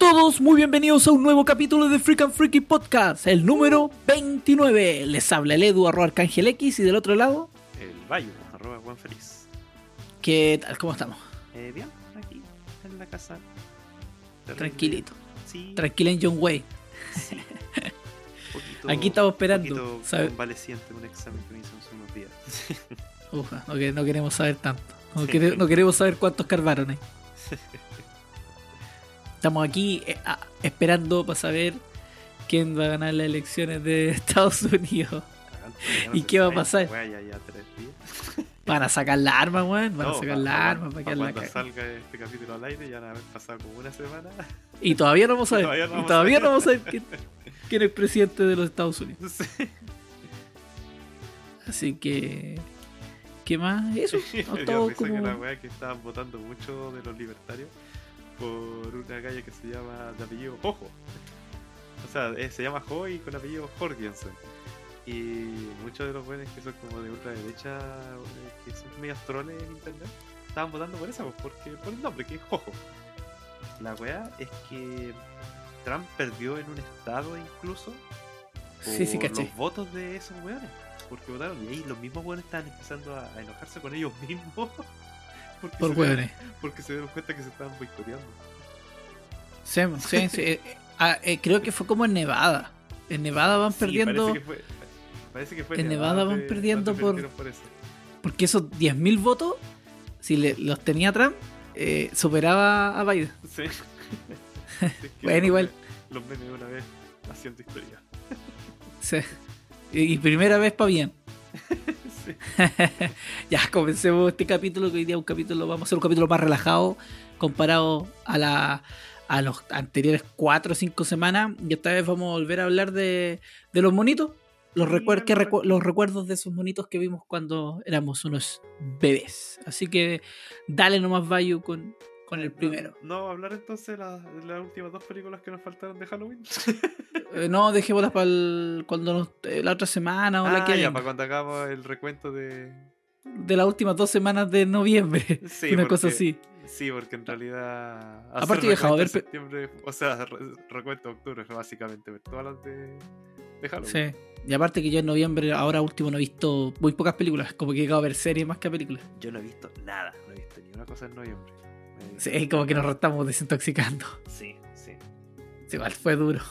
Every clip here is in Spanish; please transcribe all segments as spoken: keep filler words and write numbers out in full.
todos, muy bienvenidos a un nuevo capítulo de Freak and Freaky Podcast, el número veintinueve. Les habla el Edu, arroba Arcángel X, y del otro lado... El Bayo, arroba Juan Feliz. ¿Qué tal? ¿Cómo estamos? Eh, bien, aquí, en la casa. Terrible. Tranquilito. Sí. Tranquilo en John Way. Sí. Poquito, Aquí estamos esperando. Un poquito ¿sabe? convaleciente, un examen que me hizo hace unos días. Ufa, no, que- no queremos saber tanto. No, Sí. quere- no queremos saber cuántos carvaron ahí. Estamos aquí eh, ah, esperando para saber quién va a ganar las elecciones de Estados Unidos. ¿Y qué va a pasar? Ya, ya, ya, tres días. Van a sacar la arma, weón. Van No, a sacar pa- la pa- arma pa- para pa que la cuando caguen. salga este capítulo al aire ya van a haber pasado como una semana. Y todavía no vamos a ver. Todavía no y vamos todavía a no ver. vamos a ver quién, quién es el presidente de los Estados Unidos. Sí. Así que... ¿Qué más? Eso. Me No, dio todo risa que como... una wea que estaban votando mucho de los libertarios por una calle que se llama de apellido Jojo. O sea, eh, se llama Jo y con apellido Jorgensen. Y muchos de los buenos que son como de ultraderecha, eh, que son medios troles en internet, estaban votando por esa, pues, porque por el nombre, que es Jojo. La wea es que Trump perdió en un estado incluso por Sí, sí, caché. los votos de esos weones. Porque votaron y ahí los mismos weones estaban empezando a, a enojarse con ellos mismos. Porque Por se hueones. dieron- Porque se dieron cuenta que se estaban boicoteando. Sí, sí, sí. Eh, ah, eh, creo que fue como en Nevada. En Nevada van Sí, perdiendo... Parece que fue, parece que fue en Nevada van donde- perdiendo donde por- perdieron por eso. Porque esos diez mil votos, si le- los tenía Trump, eh, superaba a Biden. Sí. Es que Bueno, los igual. me- Los memes de una vez haciendo historia. Sí. Y, y primera vez para bien. Sí. Ya comencemos este capítulo, que hoy día un capítulo, vamos a hacer un capítulo más relajado comparado a la a los anteriores cuatro o cinco semanas. Y esta vez vamos a volver a hablar de, de los monitos, los, Sí, recuer- que algo recu- los recuerdos de esos monitos que vimos cuando éramos unos bebés. Así que dale nomás, Bayu, con, con el primero. No, no vamos a hablar entonces de, la- de las últimas dos películas que nos faltaron de Halloween. Eh, no, dejémoslas para cuando nos- eh, la otra semana o la Ah, que ya, venga. para cuando hagamos el recuento de. De las últimas dos semanas de noviembre. Sí, Una porque- cosa así. Sí, porque en realidad. Aparte hacer he dejado recuento ver en septiembre, o sea, re- recuento de octubre, básicamente, ver todas las de, de Halloween. Sí. Y aparte que yo en noviembre, ahora último, no he visto muy pocas películas. Como que he llegado a ver series más que películas. Yo no he visto nada, no he visto ni una cosa en noviembre. Me- Sí, como que nos estamos desintoxicando. Sí, sí. Sí, igual fue duro.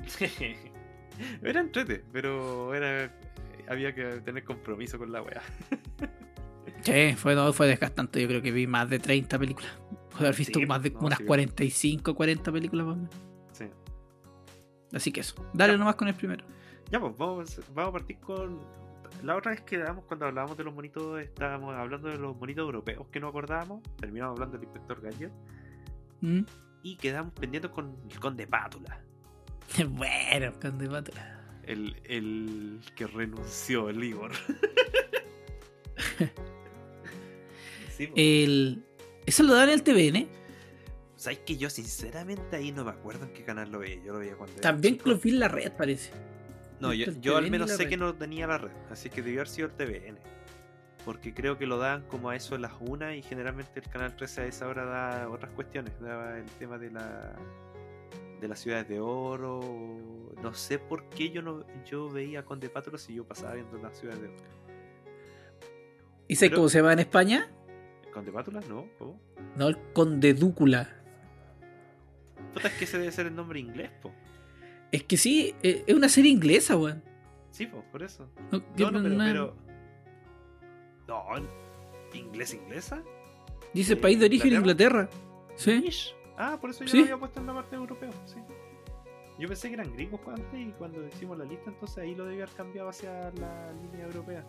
Era entrete, pero era había que tener compromiso con la wea. Sí, fue, no, fue desgastante. Yo creo que vi más de treinta películas. Puedo haber visto Sí, más de no, unas sí. cuarenta y cinco, cuarenta películas más o menos. Sí. Así que eso. Dale Ya. nomás con el primero. Ya, pues vamos, vamos a partir con. La otra vez que quedamos cuando hablábamos de los monitos, estábamos hablando de los monitos europeos que no acordábamos. Terminamos hablando del inspector Gadget. ¿Mm? Y quedamos pendientes con el conde Pátula. Bueno, Conde Pátula. El, el que renunció, el Igor. Sí, pues. El... Eso lo daban en el T V N. ¿Sabes que yo sinceramente ahí no me acuerdo en qué canal lo veía? Yo lo veía cuando era También chico. lo vi en la red, parece. No, yo, el yo al T V N y menos la sé red. que no tenía la red, así que debió haber sido el T V N. Porque creo que lo dan como a eso de las una y generalmente el canal trece a esa hora da otras cuestiones. Daba el tema de la de las ciudades de oro. o- No sé por qué yo no yo veía Conde Pátula si yo pasaba viendo las ciudades de oro. ¿Y sabes Pero- cómo se llama en España? ¿Conde Pátula? No, ¿cómo? No, el Conde Dúcula. Puta, es que ese debe ser el nombre inglés, po. Es que sí, eh, es una serie inglesa, weón. Sí, po, por eso. No, No, no, pero, no- pero... No, ¿inglés inglesa? Dice eh, país de origen Inglaterra. Inglaterra. Sí. Mish. Ah, por eso yo ¿Sí? lo había puesto en la parte europea, sí. Yo pensé que eran gringos antes y cuando hicimos la lista entonces ahí lo debía haber cambiado hacia la línea europea.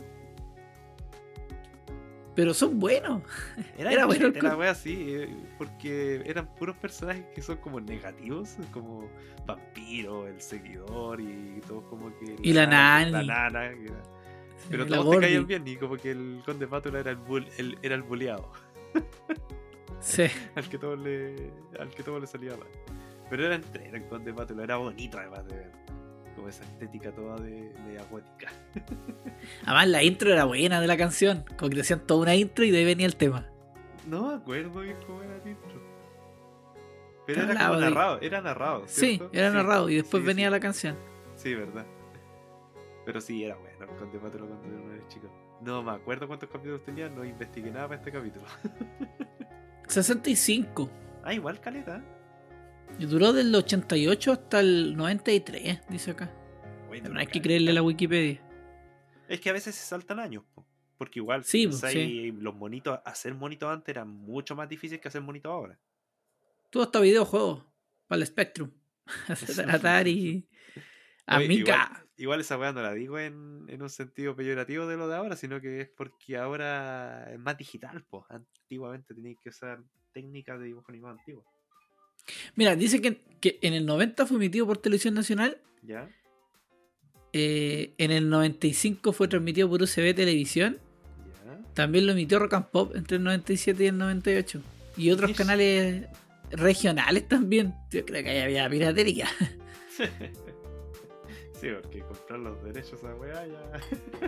Pero son buenos. Era, Era bueno el era co- wea así, eh, porque eran puros personajes que son como negativos, como vampiro, el seguidor y todo como que... Y la nana, nani. La nana, que era- pero La todos te Gordy. caían bien y como que el conde Pátula era el, bull- el- era el buleado. Sí. al que todo le al que todo le salía mal. Pero era entre era el conde Pátula, era bonito además de ver. Como esa estética toda de, de acuática. Además, la intro era buena de la canción. Como que decían toda una intro y de ahí venía el tema. No me acuerdo bien cómo era el intro. Pero era hablaba como de- narrado, era narrado, Sí, ¿cierto? era narrado y después sí, venía sí. la canción. Sí, verdad. Pero sí, era bueno el Conde Pátula cuando uno era chico. No me acuerdo cuántos capítulos tenía, no investigué nada para este capítulo. sesenta y cinco. Ah, igual caleta. Y duró del ochenta y ocho hasta el noventa y tres, dice acá. Bueno, Pero no hay que caleta. creerle a la Wikipedia. Es que a veces se saltan años, po. Porque igual, Sí, si po, pensáis, los monitos, hacer monitos antes era mucho más difícil que hacer monitos ahora. Todo hasta videojuegos. Para el Spectrum. Atari. Oye, igual, Amiga. igual esa weá no la digo en, en un sentido peyorativo de lo de ahora, sino que es porque ahora es más digital, pues. Antiguamente tenías que usar técnicas de dibujo animado antiguo. Mira, dice que, que en el noventa fue emitido por Televisión Nacional. ¿Ya? eh, en el noventa y cinco fue transmitido por U C B Televisión. ¿Ya? También lo emitió Rock and Pop entre el noventa y siete y el noventa y ocho. Y otros Mish. canales regionales también. Yo creo que ahí había piratería. Sí, porque comprar los derechos a weá ya.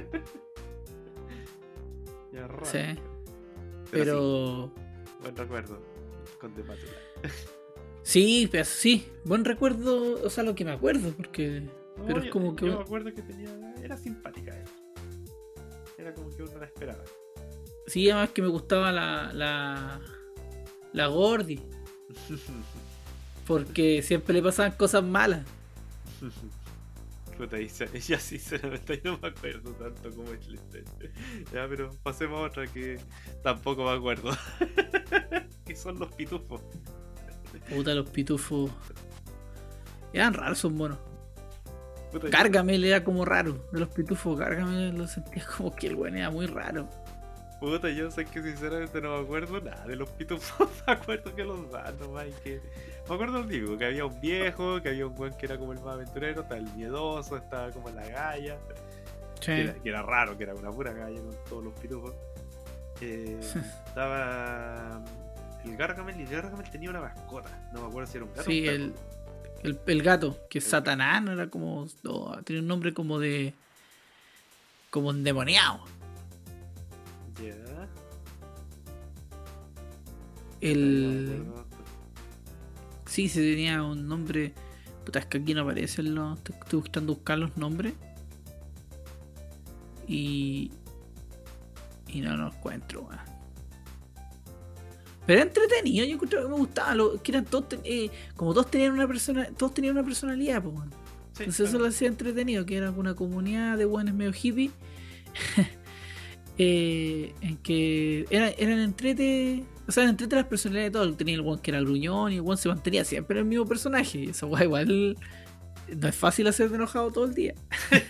ya raro. Sí. Pero, Pero. sí, buen recuerdo. Con The Pátula. Sí, pero sí. Buen recuerdo. O sea, lo que me acuerdo. Porque. No, Pero es yo- como que. Yo me acuerdo que tenía. Era simpática ella. Era como que uno la esperaba. Sí, además que me gustaba la. La, la Gordy. Porque siempre le pasaban cosas malas. Puta, y se- ella sinceramente no me acuerdo tanto como es la historia. Ya, pero pasemos a otra que tampoco me acuerdo. Que son los pitufos. Puta, los pitufos. Eran raros esos monos. Puta, yo- Gargamel era como raro. De los pitufos, Gargamel lo sentía como que el weón era muy raro. Puta, yo sé que sinceramente no me acuerdo nada de los pitufos. Me acuerdo que los dan nomás y que. Me acuerdo lo digo, que había un viejo, que había un weón que era como el más aventurero, estaba el miedoso, estaba como la galla. Sí. Que era, que era raro, que era una pura galla con todos los pitufos. Eh, estaba el Gargamel y el Gargamel tenía una mascota. No me acuerdo si era un gato o Sí, un perro. el, el, el gato, que es El- Satanás, no era como. No, tenía un nombre como de. Como endemoniado. Ya. El. No me acuerdo. Sí, se tenía un nombre. Puta, es que aquí no aparecen los. Estoy, estoy buscando buscar los nombres. Y. Y no los encuentro, weón. Pero era entretenido, yo encontraba que me gustaba. Lo, que eran todos. ten- eh, como todos tenían una persona. Todos tenían una personalidad, pues, weón. Sí, Entonces eso claro. lo hacía entretenido, que era una comunidad de buenos medio hippie. eh, en que era, eran entrete. O sea, eran entrete las personalidades de todos. Tenía el one que era gruñón y el one se mantenía siempre el mismo personaje. Y esa weá igual no es fácil hacer enojado todo el día.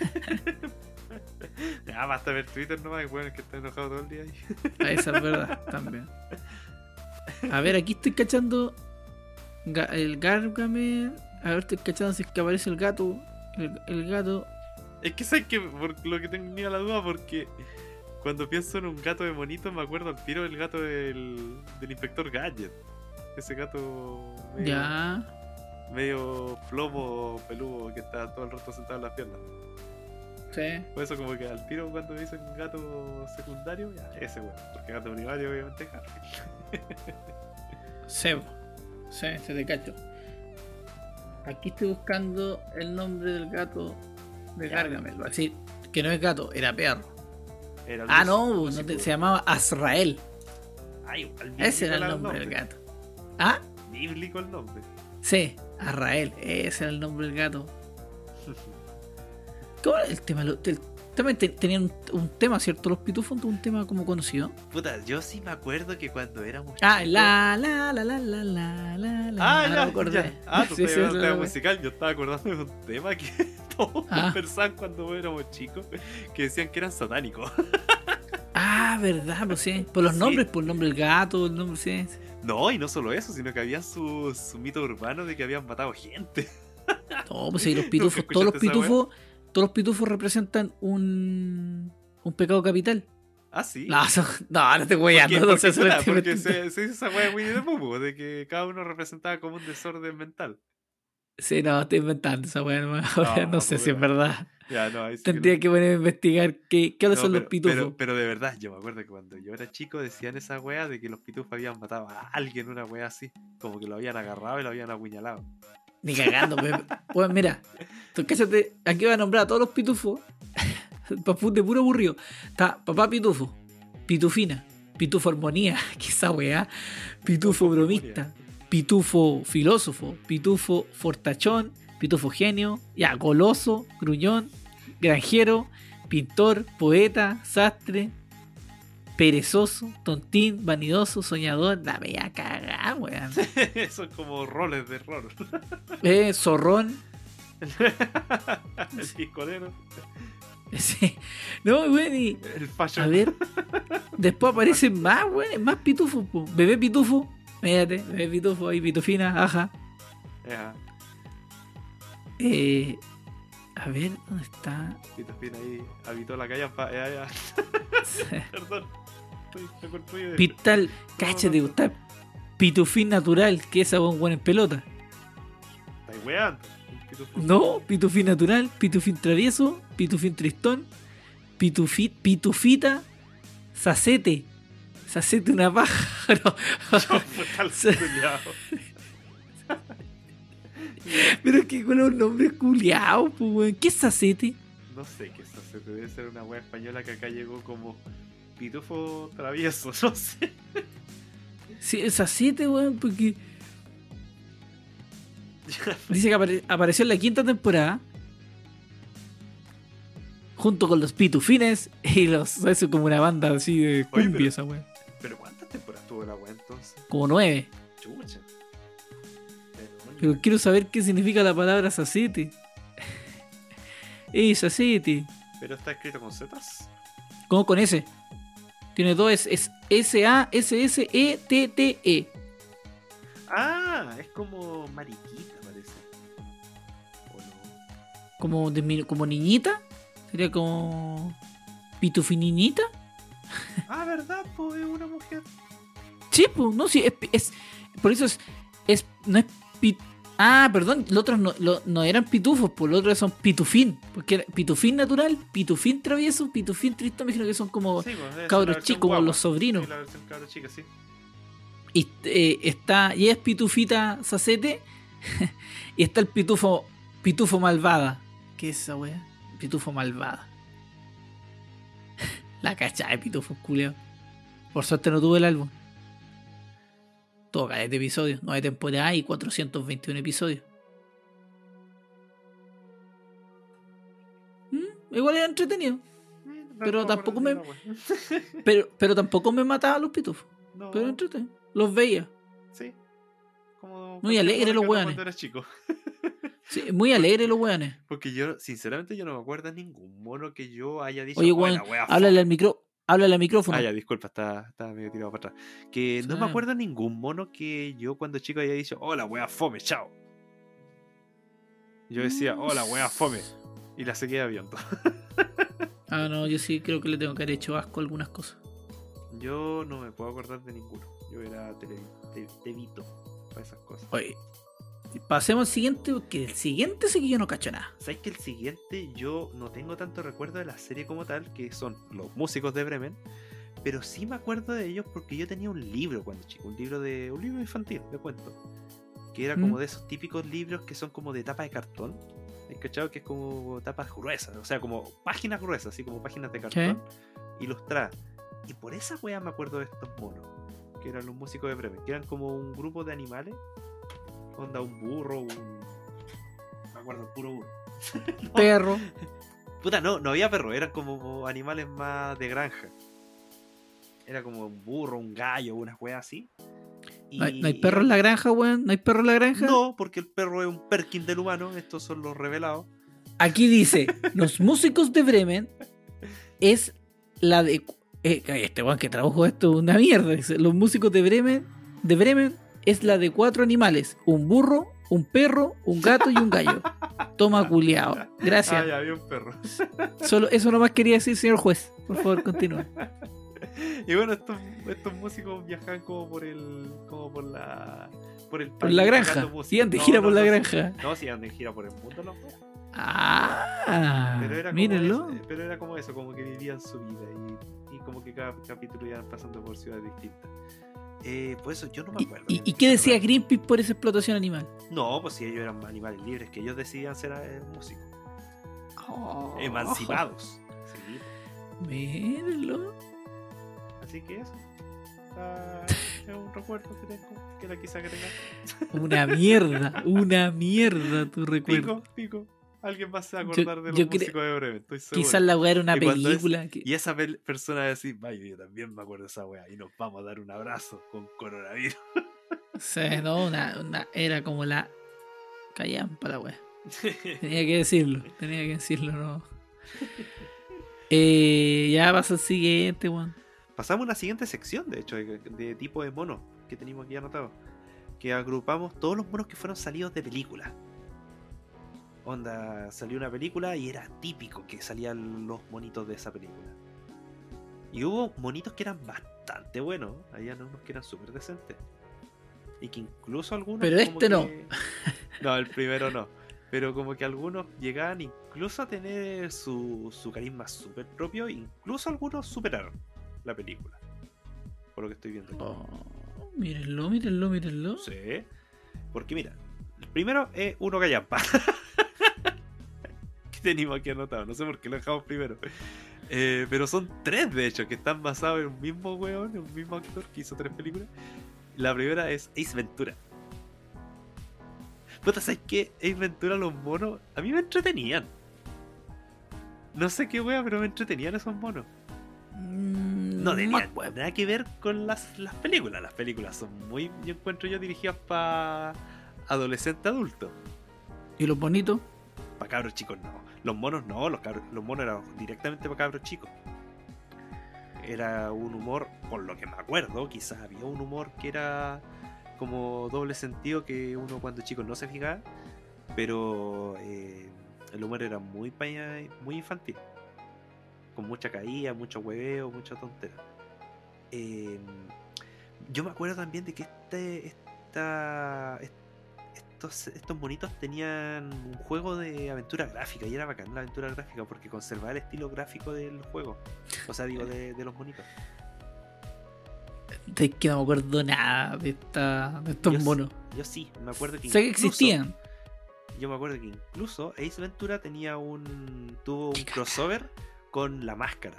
Ya basta ver Twitter nomás, bueno, es que está enojado todo el día ahí. Ah, esa es verdad también. A ver, aquí estoy cachando ga- el Gargamel. A ver, estoy cachando si es que aparece el gato. El, el gato. Es que sé que por lo que tenía la duda, porque cuando pienso en un gato de monito me acuerdo al tiro del gato del, del inspector Gadget. Ese gato medio, Ya. medio plomo peludo que está todo el rato sentado en las piernas. Sí. Por eso como que al tiro cuando dicen gato secundario, ya, ese weón. Porque gato primario obviamente es Garfield. Sebo. Sí, se te cacho. Aquí estoy buscando el nombre del gato de Ya. Gargamel. Va a decir que no es gato, era perro. Era Ah, Lucy- no, Lucy no te- Poo. se llamaba Azrael. Ah, igual Ese era el bíblico nombre del gato. ¿Ah? Bíblico el nombre. Sí, Azrael. Ese era el nombre del gato. ¿Cómo era el tema? Lo- el- También te- tenían un, un tema, ¿cierto? Los pitufos, un tema como conocido. Puta, yo sí me acuerdo que cuando éramos Ah, chicos- la, la, la, la, la, la, la, la. Ah, no ya, me acordé. ya. Ah, tú Sí, estás sí, hablando de la- tema la- musical. Yo estaba acordando de un tema que todos Ah. conversaban cuando éramos chicos, que decían que eran satánicos. Ah, verdad, pues sí. Por los Sí. nombres, por el nombre del gato, el nombre, sí. No, y no solo eso, sino que habían su, su mito urbano de que habían matado gente. No, pues sí, los pitufos, ¿Nunca todos los escuchaste esa pitufos, todos los pitufos representan un, un pecado capital. Ah, sí. No, eso- no, no te voy a Porque, no, porque, sé, puta, estoy porque metiendo- se, se hizo esa wea de Winnie the Pooh, de que cada uno representaba como un desorden mental. Sí, no, estoy inventando esa weá. No, No, no sé si es puta. verdad. Ya, no, ahí sí Tendría no. que ponerme a investigar qué, qué No, son los pero, pitufos. pero, pero de verdad, yo me acuerdo que cuando yo era chico decían esa wea de que los pitufos habían matado a alguien, una wea así. Como que lo habían agarrado y lo habían apuñalado. Ni cagando, pues. Pues mira, tú cállate, aquí voy a nombrar a todos los pitufos. De puro aburrido. Está Papá Pitufo, Pitufina, Pitufo Armonía, que esa weá, Pitufo Bromista, Pitufo Filósofo, Pitufo Fortachón, Pitufo Genio, ya, Goloso, Gruñón, Granjero, Pintor, Poeta, Sastre, Perezoso, Tontín, Vanidoso, Soñador, la media cagada, weón. Son como roles de rol. Eh, Zorrón. El piscolero. Sí. No, weón, y. El fallo. A ver. Después aparecen más, weón, más pitufos, po. Bebé Pitufo. Mírate, Bebé Pitufo, ahí Pitufina, ajá. Ajá. Eh. A ver, ¿dónde está? Pitufina ahí habitó la calle. Pa... Eh, ya. Perdón. Estoy, estoy con tuyo de- Pital, cáchate, no. está Pitufín Natural, que esa weón weón en pelota. Estáis weando. Un pitufo. No, Pitufín Natural, Pitufín Travieso, Pitufín Tristón, Pitufit, Pitufita, Sacete. Sacete una paja. No. Tal culiao. Pero es que con los nombres culiados, pues, weón. ¿Qué es Sacete? No sé qué es eso. Debe ser una wea española que acá llegó como pitufo travieso. No sé. Sí, es Sacete, weón, porque dice que apare- apareció en la quinta temporada junto con los Pitufines y los. Eso como una banda así de Oye, cumbia, pero- esa weón. Pero ¿cuántas temporadas tuvo la wea entonces? Como nueve. Chucha. Pero quiero saber qué significa la palabra Sacete. Eh, Sacete. Pero está escrito con zetas. ¿Cómo con S? Tiene dos, es, es S A S S E T T E. Ah, es como mariquita, parece. ¿O no? Como, de, como niñita. Sería como. Pitufininita. Ah, ¿verdad? Pues es una mujer. Sí, pues, no, sí, es, es- por eso es, es no es pit, ah, perdón, los otros no, lo- no eran pitufos, pues los otros son pitufín, porque era pitufín natural, pitufín travieso, pitufín triste, me imagino que son como Sí, pues, debe ser cabros la versión chicos, como guagua. los sobrinos. Sí, la versión cabros chica, sí. Y eh, está, y es pitufita Sacete, y está el pitufo, pitufo malvada. ¿Qué es esa wea? Pitufo malvada. La cacha de pitufos, culeo. Por suerte no tuve el álbum. Todo caleta de episodios, nueve temporadas y cuatrocientos veintiuno episodios. Mm, igual era entretenido. Eh, no Pero me tampoco acuerdo me- de la wea. Pero, pero tampoco me mataba a los pitufos. No, Pero entretenido. Los veía. sí. Como Muy cualquier alegre mono los que anda weones. Cuando eras chico. Sí, muy alegres los weones. Porque yo, sinceramente, yo no me acuerdo de ningún mono que yo haya dicho. Oye, "Oh, weón, la wea háblale al micro, háblale al micrófono. Ah, ya, disculpa, estaba, estaba medio tirado para atrás. Que no Sí. me acuerdo de ningún mono que yo cuando chico haya dicho, oh, la wea fome, chao. Yo decía, oh, la wea fome. Y la seguía viendo. Ah, no, yo sí creo que le tengo que haber hecho asco a algunas cosas. Yo no me puedo acordar de ninguno. Yo era tele, te, tevito para esas cosas. Oye, pasemos al siguiente, porque el siguiente sí que yo no cacho nada. ¿Sabes que el siguiente yo no tengo tanto recuerdo de la serie como tal, que son los músicos de Bremen? Pero sí me acuerdo de ellos porque yo tenía un libro cuando chico, un libro de un libro infantil, de cuentos, que era como ¿Mm? de esos típicos libros que son como de tapa de cartón. ¿Has cachado? Que es como tapas gruesas, o sea, como páginas gruesas, así como páginas de cartón, ilustradas. Y por esa wea me acuerdo de estos monos, que eran los músicos de Bremen, que eran como un grupo de animales, onda un burro, un... me acuerdo, puro burro. No, Perro. puta, no, no había perro, eran como animales más de granja. Era como un burro, un gallo, unas weas así. Y- ¿No hay, no hay perro en la granja, weón? ¿No hay perro en la granja? No, porque el perro es un Perkin del humano, estos son los revelados. Aquí dice, los músicos de Bremen es la de... eh, este weón que trabajo esto es una mierda. Dice, los músicos de Bremen, de Bremen es la de cuatro animales. Un burro, un perro, un gato y un gallo. Toma culiao. Ah, Gracias. ya había un perro. Solo, eso nomás quería decir, señor juez. Por favor, continúe. Y bueno, estos, estos músicos viajaban como por el. como por la. por el Por la país granja. tocando música. Sigan de No, gira no, por la no, granja. No, si iban de gira por el mundo los dos. Ah, Pero era como mírenlo. eso, pero era como eso, como que vivían su vida y, y como que cada capítulo iban pasando por ciudades distintas. Eh, pues eso, yo no me ¿Y, acuerdo. y, bien y de qué se decía trataba. Greenpeace por esa explotación animal? No, pues si ellos eran animales libres, que ellos decidían ser eh, músicos. Oh, Emancipados. Sí. mírenlo. Así que eso. Ah, es un recuerdo que tengo, que la quise agregar. Una mierda, una mierda tu recuerdo. Pico, pico. Alguien más se va a acordar Yo- de los yo cre- músicos de Bremen, estoy seguro. Quizás la weá era una Y cuando es- película. que- Y esa pel- persona va a decir, vaya, yo también me acuerdo de esa weá. Y nos vamos a dar un abrazo con coronavirus. O sea, no, una, una- era como la callampa la weá. Tenía que decirlo, tenía que decirlo, no. Eh, ya pasa el siguiente, weón. Pasamos a la siguiente sección, de hecho, de, de tipo de monos que teníamos aquí anotado. Que agrupamos todos los monos que fueron salidos de películas. Onda, salió una película y era típico que salían los monitos de esa película. Y hubo monitos que eran bastante buenos. Había unos que eran súper decentes. Y que incluso algunos... Pero como este no. que- No, el primero no. Pero como que algunos llegaban incluso a tener su, su carisma súper propio. Incluso algunos superaron la película. Por lo que estoy viendo aquí. Oh, mírenlo, mírenlo, mírenlo. Sí. Porque mira, el primero es uno callampa. Que teníamos aquí anotado. No sé por qué lo dejamos primero. Eh, pero son tres, de hecho, que están basados en un mismo weón, en un mismo actor que hizo tres películas. La primera es Ace Ventura. Puta, ¿sabes qué? Ace Ventura, los monos, a mí me entretenían. No sé qué wea, pero me entretenían esos monos. Mm, No me tenían acuerdo. nada que ver con las, las películas. Las películas son muy, yo encuentro yo, dirigidas para adolescente adulto. ¿Y los bonitos? Para cabros chicos no. Los monos no, los, cabros, los monos eran directamente para cabros chicos. Era un humor, por lo que me acuerdo, quizás había un humor que era como doble sentido que uno cuando chico no se fijaba, pero eh, el humor era muy, pa- muy infantil. Con mucha caída, mucho hueveo, mucha tontera. Eh, yo me acuerdo también de que este, esta, est- estos, estos monitos tenían un juego de aventura gráfica y era bacán la aventura gráfica porque conservaba el estilo gráfico del juego. O sea, digo, de, de los monitos. Es que no me acuerdo nada de, esta, de estos Yo sí- monos. Yo sí, me acuerdo que Sé que incluso- existían. Yo me acuerdo que incluso Ace Ventura tenía un tuvo un Qué caca. crossover con La Máscara.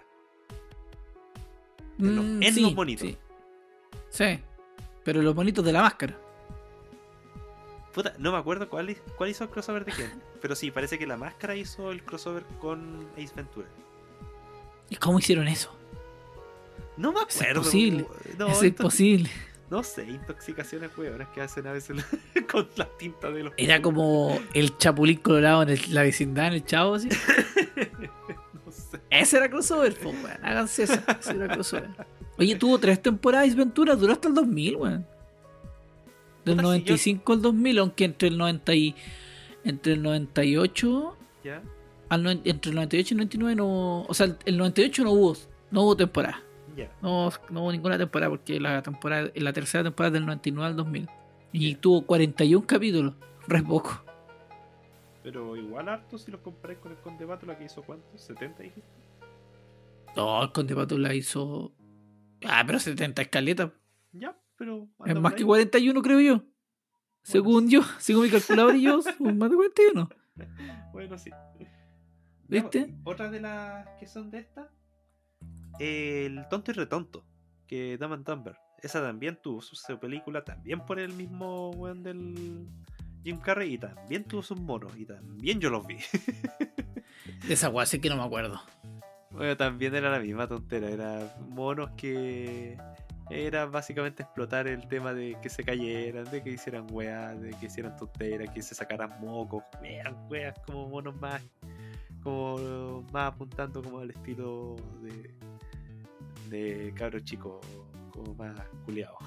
En los- Mm, en sí, los bonitos. Sí. Sí, pero los bonitos de la máscara. Puta, no me acuerdo cuál, hi- cuál hizo el crossover de quién. Pero sí, parece que La Máscara hizo el crossover con Ace Ventura. ¿Y cómo hicieron eso? No me Es acuerdo. imposible. No, es intox- imposible. no sé, intoxicaciones huevonas que hacen a veces con la tinta de los. Era como el chapulín colorado en el- la vecindad, en el chavo, así. No sé. Ese era crossover, po, weón. Háganse eso. Ese era crossover. Oye, tuvo tres temporadas Ace Ventura, duró hasta el dos mil, weón. Del Puta, si noventa y cinco al dos mil, aunque entre el noventa y, entre el noventa y ocho ¿Ya? al noven- entre el noventa y ocho y el noventa y nueve no, o sea, el noventa y ocho no hubo no hubo temporada. Ya. No, no hubo ninguna temporada porque la temporada la tercera temporada es del noventa y nueve al dos mil y Ya. tuvo cuarenta y uno capítulos, re poco. Pero igual harto si los comparáis con el Conde Pátula que hizo cuántos, setenta dijiste. No, el Conde Pátula hizo ah, pero setenta escaletas. Ya, pero Es anda más por que ahí. cuarenta y uno, creo yo. Según yo, según mi calculador y yo, son más de cuarenta y uno. Bueno, sí. ¿Viste? Ya, otra de las que son de estas, el Tonto y Retonto, que Dumb and Dumber. Esa también tuvo su, su película, también por el mismo weón del Jim Carrey, y también tuvo sus monos, y también yo los vi. De esa weá sí que no me acuerdo. Bueno, también era la misma tontera, eran monos que era básicamente explotar el tema de que se cayeran, de que hicieran weas, de que hicieran tonteras, que se sacaran mocos, eran weas como monos más, como más apuntando como al estilo de, de cabros chicos, como más culiados.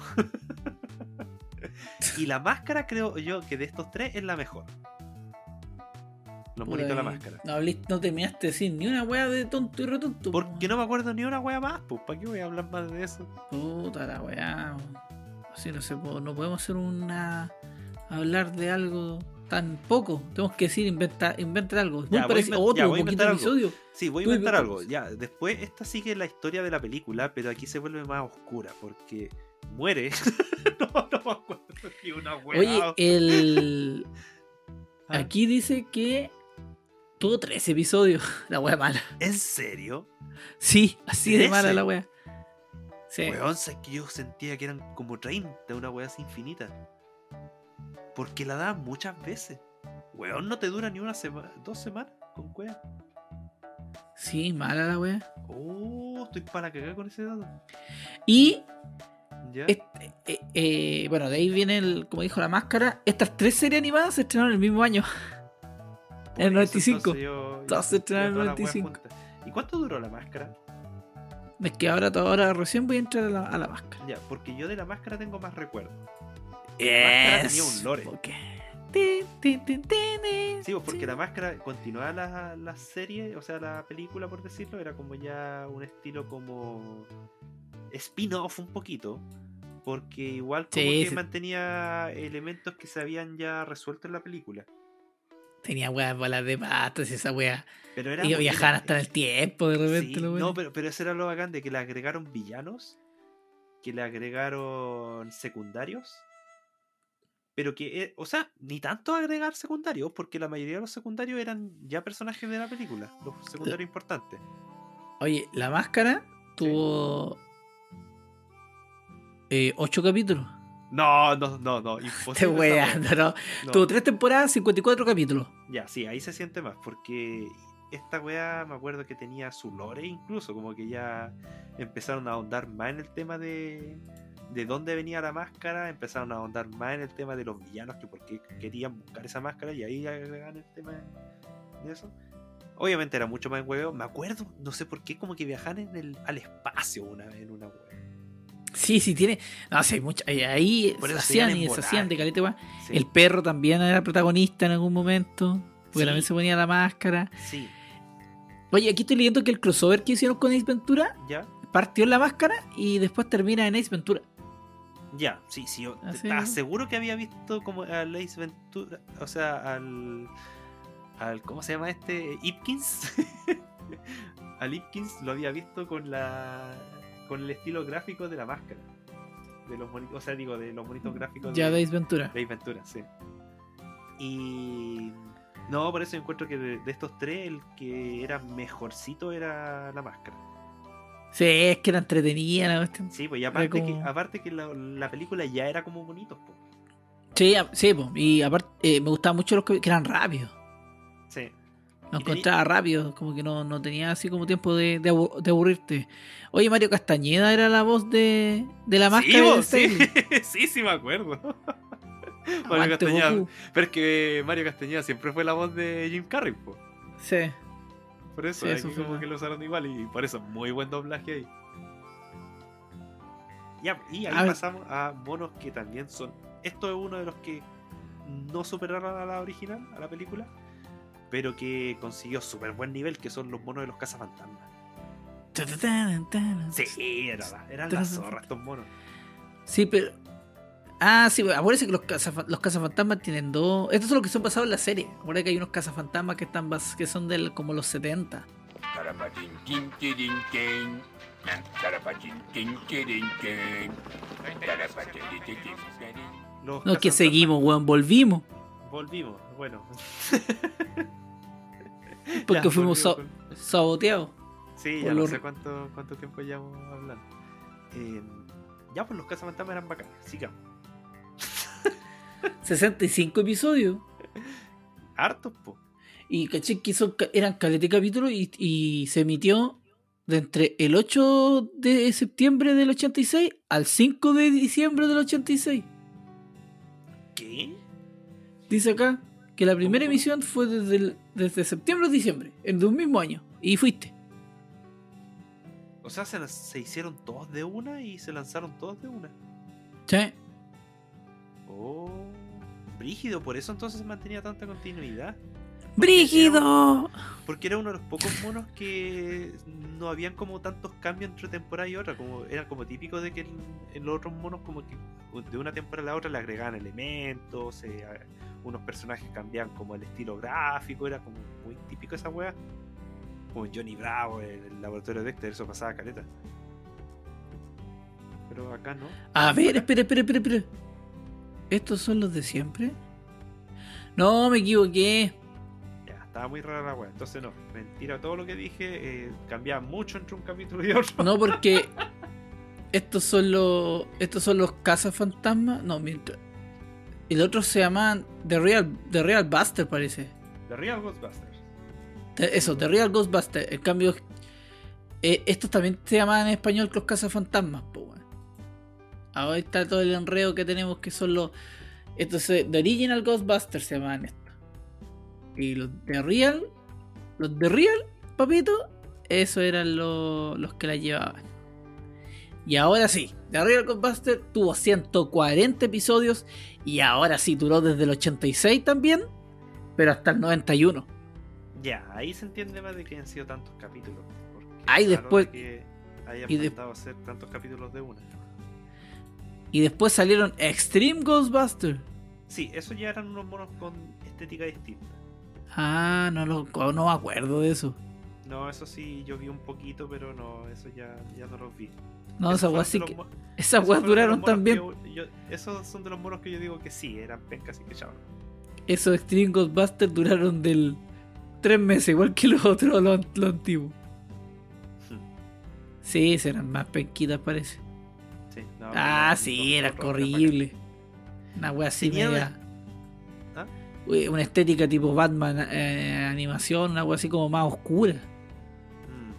Y La Máscara creo yo que de estos tres es la mejor. Los Puta, monitos de la y máscara. No, hablé- no terminaste de decir ni una wea de tonto y retonto. Porque no me acuerdo ni una wea más, pues. ¿Para qué voy a hablar más de eso? Puta la weá. Así no se po- no podemos hacer una. Hablar de algo tan poco. Tenemos que decir inventa, inventa algo. Muy Ya, voy a parecido. inven- Otro ya, voy a poquito inventar algo. episodio. Sí, voy a Tú inventar inventas. algo. Ya, después esta sigue la historia de la película, pero aquí se vuelve más oscura porque muere. no, no me acuerdo que una wea. Oye, el. ¿Ah? Aquí dice que tuvo tres episodios. La wea mala. ¿En serio? Sí, así de mala ¿trece? la wea. Sí. Weón, es que yo sentía que eran como treinta, una wea así infinita. Porque la daban muchas veces. Weón, no te dura ni una semana, dos semanas con wea. Sí, mala la wea. Oh, estoy para cagar con ese dato. Y ¿Ya? este, eh, eh, bueno, de ahí viene el, como dijo la máscara. Estas tres series animadas se estrenaron el mismo año. Por en el eso, noventa y cinco. entonces yo- Todas se estrenaron en yo el todas las noventa y weas juntas. ¿Y cuánto duró la máscara? Es que ahora, ahora recién voy a entrar a la, a la máscara. Ya, porque yo de la máscara tengo más recuerdos. La máscara tenía un lore. Porque... Tin, tin, tin, tin, tin, Sí, pues porque tin. la máscara continuaba la, la serie, o sea, la película, por decirlo, era como ya un estilo como spin-off un poquito. Porque igual como Sí, que sí. mantenía elementos que se habían ya resuelto en la película. Tenía weas bolas de patas y esa wea. Pero era Y muy- viajar era- hasta en el tiempo de repente. Sí, lo bueno. no, pero, pero eso era lo bacán de que le agregaron villanos, que le agregaron secundarios, pero que, eh, o sea, ni tanto agregar secundarios, porque la mayoría de los secundarios eran ya personajes de la película, los secundarios importantes. Oye, la máscara tuvo eh, ocho capítulos. No, no, no, no, Te imposible. esa weando, wea. ¿no? No. Tuvo tres temporadas, cincuenta y cuatro capítulos. Ya, sí, ahí se siente más, porque esta weá me acuerdo que tenía su lore incluso, como que ya empezaron a ahondar más en el tema de, de dónde venía la máscara, empezaron a ahondar más en el tema de los villanos, que por qué querían buscar esa máscara, y ahí agregan el tema de eso. Obviamente era mucho más en huevo, me acuerdo, no sé por qué, como que viajan en el, al espacio una vez en una weá. Sí, sí, tiene. No sé, hay mucha- eh, ahí Por se eso se hacían iban y en se hacían de volar. caleta, weón. Sí, El perro también era protagonista en algún momento. Porque Sí. también se ponía la máscara. sí, Oye, aquí estoy leyendo que el crossover que hicieron con Ace Ventura ya, partió en la máscara y después termina en Ace Ventura. ya, sí, sí, yo Así estaba es. seguro que había visto como a Ace Ventura, o sea, al, al ¿cómo se llama este? Ipkins. Al Ipkins lo había visto con la con el estilo gráfico de la máscara. De los monitos, o sea, digo, de los monitos gráficos Ya de de, Ace Ventura. de Ace Ventura, sí. Y no, por eso encuentro que de, de estos tres el que era mejorcito era la máscara. Sí, es que era entretenida la cuestión. Sí, pues y aparte como- que aparte que la, la película ya era como bonitos, pues. Sí, a- sí, po. Y aparte eh, me gustaban mucho los que, que eran rápidos. Sí. Los Y tení- encontraba rápidos, como que no, no tenía así como tiempo de, de, abu- de aburrirte. Oye, Mario Castañeda era la voz de, de la máscara Sí, de vos, sí, Stanley. sí, sí me acuerdo. Mario Aguante, Castañeda, Goku. pero es que Mario Castañeda siempre fue la voz de Jim Carrey, po. Sí. Por eso, Sí, aquí eso fue como verdad. que lo usaron igual y por eso muy buen doblaje ahí. Ya, y ahí A ver. pasamos a monos que también son. Esto es uno de los que no superaron a la original, a la película, pero que consiguió súper buen nivel, que son los monos de los cazafantasmas. Sí, era la- eran las zorras estos monos. Sí, pero. Ah, sí, acuérdense que los, cazafa- los cazafantasmas tienen dos. Estos son los que son basados en la serie. Acuérdense que hay unos cazafantasmas que están bas- que son del como los setenta. Tarapachín, tin, tirin, tin. Tarapachín, tin, tirin, tin. Tarapachín, tin, tirin, tin. Los No, que cazafantasmas- seguimos, weón, volvimos. Volvimos, bueno. Porque Ya, fuimos sa- volvimos con- saboteados. Sí, por ya no lo- sé cuánto, cuánto tiempo llevamos hablando. Eh, ya, pues los cazafantasmas eran bacanes. Sigamos. sesenta y cinco episodios. Hartos, po. Y caché que son, ca- eran caleta de capítulos y, y se emitió de entre el ocho de septiembre del ochenta y seis al cinco de diciembre del ochenta y seis. ¿Qué? Dice acá que la primera ¿Cómo? emisión fue desde, el- desde septiembre a diciembre, en de un mismo año. Y fuiste. O sea, se, se hicieron todos de una y se lanzaron todos de una. Sí. Oh, brígido, por eso entonces mantenía tanta continuidad. ¡Brígido! Porque era uno de los pocos monos que no habían como tantos cambios entre temporada y otra. Como, era como típico de que en, en los otros monos como que de una temporada a la otra le agregaban elementos, eh, unos personajes cambiaban como el estilo gráfico, era como muy típico esa wea. Como en Johnny Bravo, en el laboratorio de Dexter, eso pasaba caleta. Pero acá no. A ver, espera, espera, espera, espera. ¿Estos son los de siempre? No, me equivoqué. Estaba muy rara la wea, entonces no, mentira todo lo que dije, eh, cambiaba mucho entre un capítulo y otro. No, porque estos son los estos son los cazafantasmas. No, mientras el otro se llaman The Real The Real Buster, parece. The Real Ghostbusters. Eso, The Real Ghostbuster. En cambio, eh, estos también se llaman en español los cazafantasmas, po, bueno. Ahora está todo el enredo que tenemos, que son los estos, The Original Ghostbusters se llaman estos. Y los de Real, los de Real, papito, esos eran los, los que la llevaban. Y ahora sí, The Real Ghostbusters tuvo ciento cuarenta episodios y ahora sí duró desde el ochenta y seis también, pero hasta el noventa y uno. Ya, ahí se entiende más de que han sido tantos capítulos. Ahí después de que hayan y de, faltado hacer tantos capítulos de una. Y después salieron Extreme Ghostbusters. Sí, esos ya eran unos monos con estética distinta. Ah, no, lo, no me acuerdo de eso. No, eso sí, yo vi un poquito, pero no, eso ya, ya no los vi. No, esas weas sí que. Esas weas duraron también. Que yo, esos son de los monos que yo digo que sí, eran pencas y que chaval. Esos Extreme Ghostbusters duraron del tres meses, igual que los otros, los, los antiguos. Hmm. Sí, eran más penquitas, parece. Sí, no, ah, no, sí, no, era no, horrible. Una wea así media. ¿Ah? Una estética tipo Batman, eh, animación, una wea así como más oscura. Mm.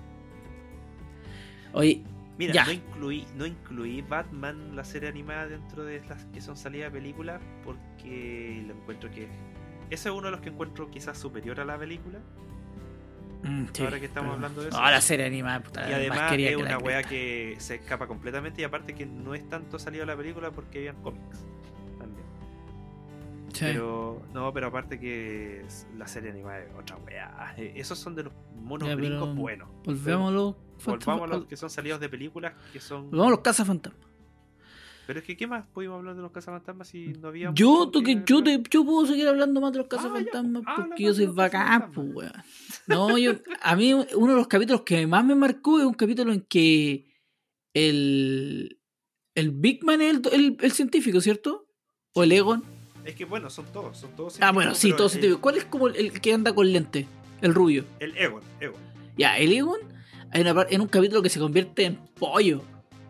Oye, mira, ya. no incluí, no incluí Batman, la serie animada, dentro de las que son salidas de películas, porque lo encuentro que ese es uno de los que encuentro quizás superior a la película. Mm, sí, ahora que estamos pero... hablando de eso. No, la serie animada, puta, y además es una wea que se escapa completamente, y aparte que no es tanto salido a la película porque habían cómics también. Sí. Pero no, pero aparte que la serie animada es otra wea. Esos son de los monos ya, gringos buenos. Volvamos a los Volvamos a los que son salidos de películas que son. Volvamos a los cazafantasmas. Pero es que, ¿qué más pudimos hablar de los cazafantasmas si no había? Yo, tú, que, yo, te, yo puedo seguir hablando más de los cazafantasmas ah, porque yo soy bacán, pues, weón. No, yo, a mí uno de los capítulos que más me marcó es un capítulo en que el, el Big Man es el, el, el científico, ¿cierto? O el Egon. Es que bueno, son todos, son todos científicos. Ah, bueno, sí, todos el, científicos. ¿Cuál es como el, el que anda con lente? El rubio. El Egon, Egon. Ya, el Egon, hay una parte, en un capítulo que se convierte en pollo.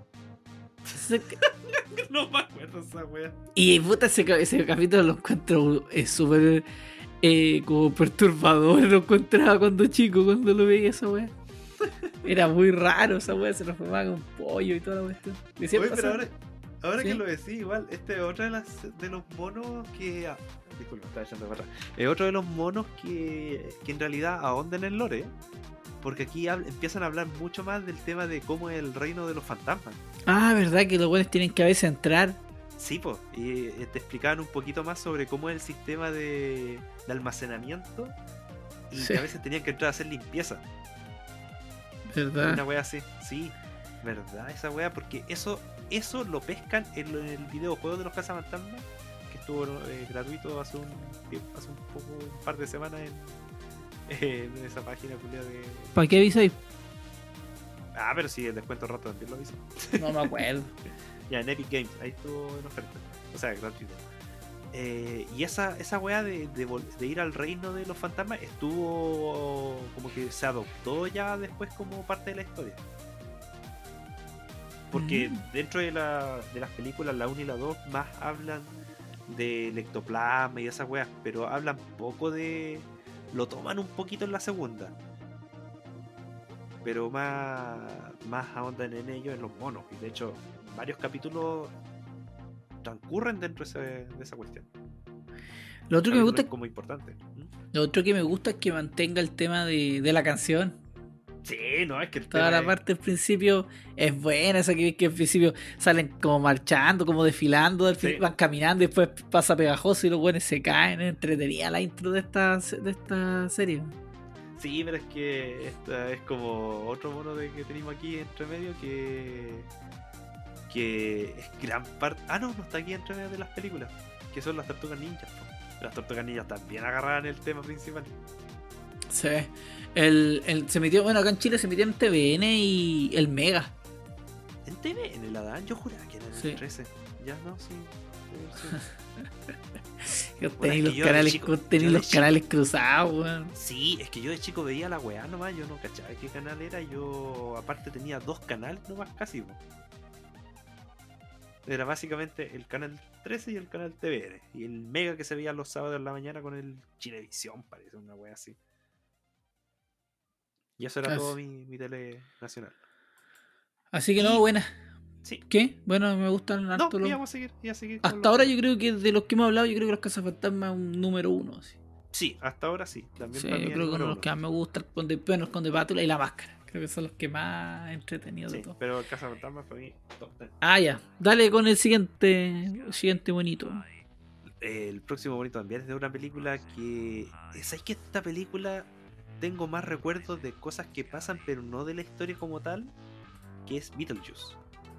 No me acuerdo esa wea. Y puta, ese, ese capítulo lo encuentro es súper eh, como perturbador. Lo encontraba cuando chico, cuando lo veía esa wea. Era muy raro esa wea, se transformaba con pollo y toda la cuestión. Oye, pero ahora, ahora ¿sí? que lo decís, igual, este es otro de, las, de los monos que. Ah, disculpa, estaba echando para atrás. Es otro de los monos que, que en realidad ahondan en el lore. Porque aquí hab- empiezan a hablar mucho más del tema de cómo es el reino de los fantasmas. Ah, ¿verdad? Que los buenos tienen que a veces entrar. Sí, pues. Y eh, te explicaban un poquito más sobre cómo es el sistema de, de almacenamiento. Y sí. que a veces tenían que entrar a hacer limpieza. ¿Verdad? Una wea así. Sí, ¿verdad? Esa wea. Porque eso eso lo pescan en, en el videojuego de los cazafantasmas. Que estuvo eh, gratuito hace un, hace un, poco, un par de semanas en. En esa página culia de. ¿Para qué avisáis? Ah, pero sí, el descuento rato también lo aviso. No me acuerdo. Ya, en Epic Games, ahí estuvo en oferta. O sea, gratuito. Eh, y esa, esa weá de, de, de ir al reino de los fantasmas estuvo como que se adoptó ya después como parte de la historia. Porque mm. dentro de, la, de las películas, la uno y la dos, más hablan del ectoplasma y esas weas, pero hablan poco de. Lo toman un poquito en la segunda, pero más, más ahondan en ello en los monos. Y de hecho, varios capítulos transcurren dentro de, ese, de esa cuestión. Lo otro que me gusta como importante. Lo otro que me gusta es que mantenga el tema de, de la canción. Sí, no, es que el Toda tema la es- parte del principio es buena, esa que ves que al principio salen como marchando, como desfilando, al fin- Sí. van caminando y después pasa pegajoso y los buenos se caen. Es entretenida la intro de esta, de esta serie. Sí, pero es que esta es como otro mono de que tenemos aquí entre medio que. que es gran parte. Ah, no, no está aquí entre medio de las películas. Que son las tortugas ninjas. po. Las tortugas ninjas también agarraban el tema principal. Se ve. El, el- se metió, bueno, acá en Chile se metió en T V N y el Mega. En T V, en el Adán, yo juraba que era en el Sí. trece. Ya no, sí. sí. Yo Bueno, tenía es que los yo de canales, chico- vos tenés yo de los chico- canales cruzados, weón. Sí, es que yo de chico veía la weá nomás, yo no cachaba qué canal era, yo aparte tenía dos canales nomás casi. po. Era básicamente el canal trece y el canal T V N. Y el Mega que se veía los sábados en la mañana con el Chilevisión, parece una weá así. Y eso era Casi. todo mi, mi tele nacional. Así que Y- no, buena. Sí. ¿Qué? Bueno, me gustan No, harto los... íbamos a seguir, iba a seguir con Hasta los- ahora yo creo que de los que hemos hablado, yo creo que los Cazafantasmas es un número uno. Así. Sí, hasta ahora sí. También Sí, para mí yo es creo que uno número de los uno. que más me gusta, el Conde, bueno, el Conde Pátula y la Máscara. Creo que son los que más entretenidos Sí, de todo. pero Casa Fantasma para mí top ten. Ah, ya. Dale con el siguiente, el siguiente bonito. El próximo bonito también es de una película que. ¿Sabes que esta película tengo más recuerdos de cosas que pasan, pero no de la historia como tal? Que es Beetlejuice.